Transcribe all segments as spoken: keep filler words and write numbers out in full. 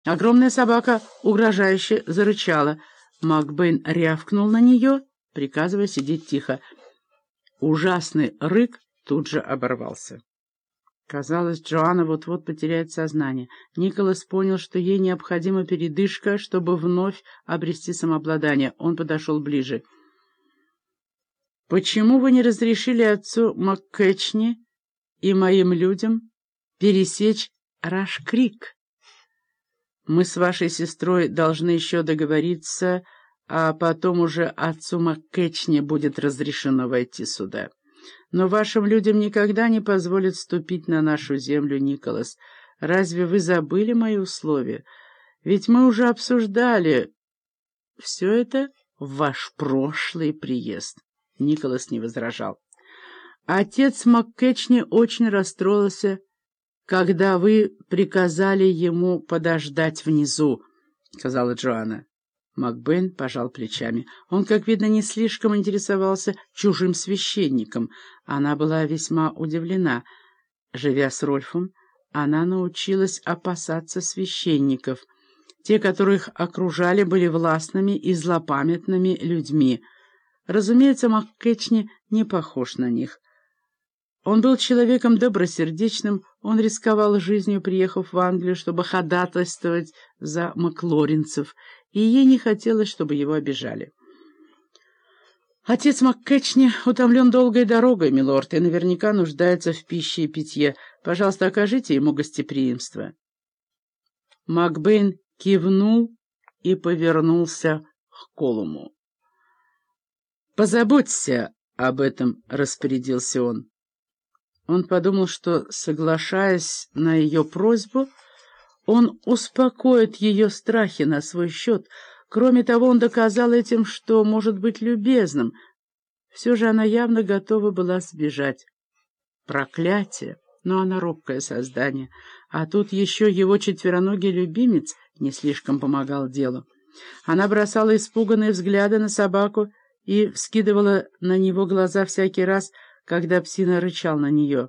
Огромная собака угрожающе зарычала. Макбейн рявкнул на нее, приказывая сидеть тихо. Ужасный рык тут же оборвался. Казалось, Джоанна вот-вот потеряет сознание. Николас понял, что ей необходима передышка, чтобы вновь обрести самообладание. Он подошел ближе. «Почему вы не разрешили отцу МакКетчни и моим людям пересечь Раш-Крик? Мы с вашей сестрой должны еще договориться, а потом уже отцу МакКетчни будет разрешено войти сюда. Но вашим людям никогда не позволят ступить на нашу землю, Николас. Разве вы забыли мои условия? Ведь мы уже обсуждали все это в ваш прошлый приезд». Николас не возражал. «Отец МакКетчни очень расстроился, когда вы приказали ему подождать внизу», — сказала Джоанна. Макбейн пожал плечами. Он, как видно, не слишком интересовался чужим священником. Она была весьма удивлена. Живя с Рольфом, она научилась опасаться священников. Те, которых окружали, были властными и злопамятными людьми. Разумеется, МакКетчни не похож на них. Он был человеком добросердечным, он рисковал жизнью, приехав в Англию, чтобы ходатайствовать за маклоринцев, и ей не хотелось, чтобы его обижали. «Отец МакКетчни утомлен долгой дорогой, милорд, и наверняка нуждается в пище и питье. Пожалуйста, окажите ему гостеприимство». Макбейн кивнул и повернулся к Колуму. «Позаботься об этом», — распорядился он. Он подумал, что, соглашаясь на ее просьбу, он успокоит ее страхи на свой счет. Кроме того, он доказал этим, что может быть любезным. Все же она явно готова была сбежать. Проклятие! Но она робкое создание. А тут еще его четвероногий любимец не слишком помогал делу. Она бросала испуганные взгляды на собаку и вскидывала на него глаза всякий раз, когда псина рычал на нее.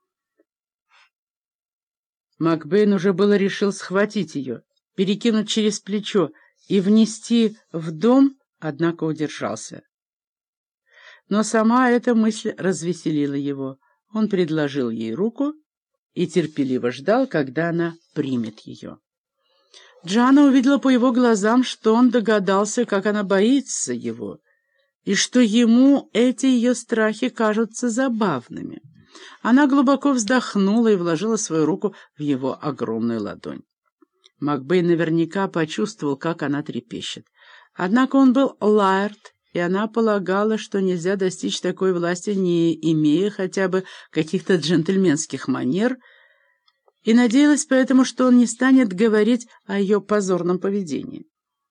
Макбейн уже было решил схватить ее, перекинуть через плечо и внести в дом, однако удержался. Но сама эта мысль развеселила его. Он предложил ей руку и терпеливо ждал, когда она примет ее. Джоанна увидела по его глазам, что он догадался, как она боится его, и что ему эти ее страхи кажутся забавными. Она глубоко вздохнула и вложила свою руку в его огромную ладонь. Макбейн наверняка почувствовал, как она трепещет. Однако он был лаэрд, и она полагала, что нельзя достичь такой власти, не имея хотя бы каких-то джентльменских манер, и надеялась поэтому, что он не станет говорить о ее позорном поведении.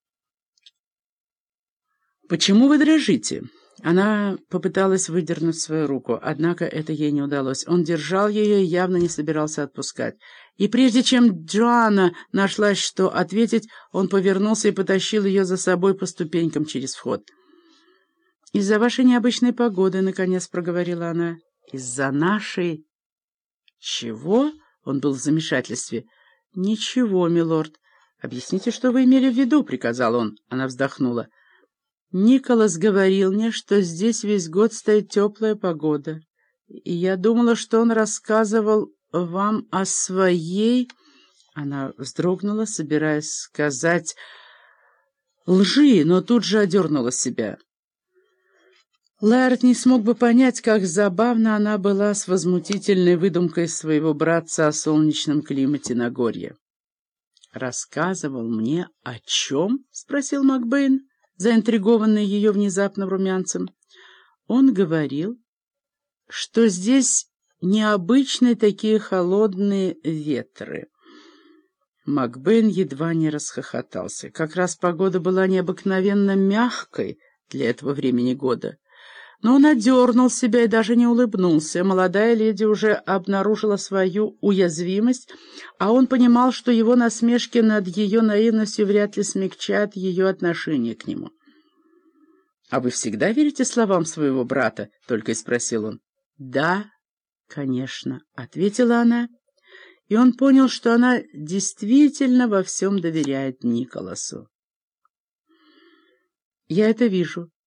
«Почему вы дрожите?» Она попыталась выдернуть свою руку, однако это ей не удалось. Он держал ее и явно не собирался отпускать. И прежде чем Джоанна нашлась, что ответить, он повернулся и потащил ее за собой по ступенькам через вход. «Из-за вашей необычной погоды», — наконец проговорила она. «Из-за нашей...» «Чего?» — он был в замешательстве. «Ничего, милорд. Объясните, что вы имели в виду», — приказал он. Она вздохнула. «Николас говорил мне, что здесь весь год стоит теплая погода, и я думала, что он рассказывал вам о своей...» Она вздрогнула, собираясь сказать лжи, но тут же одернула себя. Лаэрт не смог бы понять, как забавна она была с возмутительной выдумкой своего братца о солнечном климате Нагорья. «Рассказывал мне о чем?» — спросил Макбейн, заинтригованный ее внезапным румянцем. Он говорил, что здесь необычные такие холодные ветры. Макбейн едва не расхохотался. Как раз погода была необыкновенно мягкой для этого времени года. Но он одернул себя и даже не улыбнулся. Молодая леди уже обнаружила свою уязвимость, а он понимал, что его насмешки над ее наивностью вряд ли смягчат ее отношение к нему. «А вы всегда верите словам своего брата?» — только и спросил он. «Да, конечно», — ответила она, и он понял, что она действительно во всем доверяет Николасу. «Я это вижу»,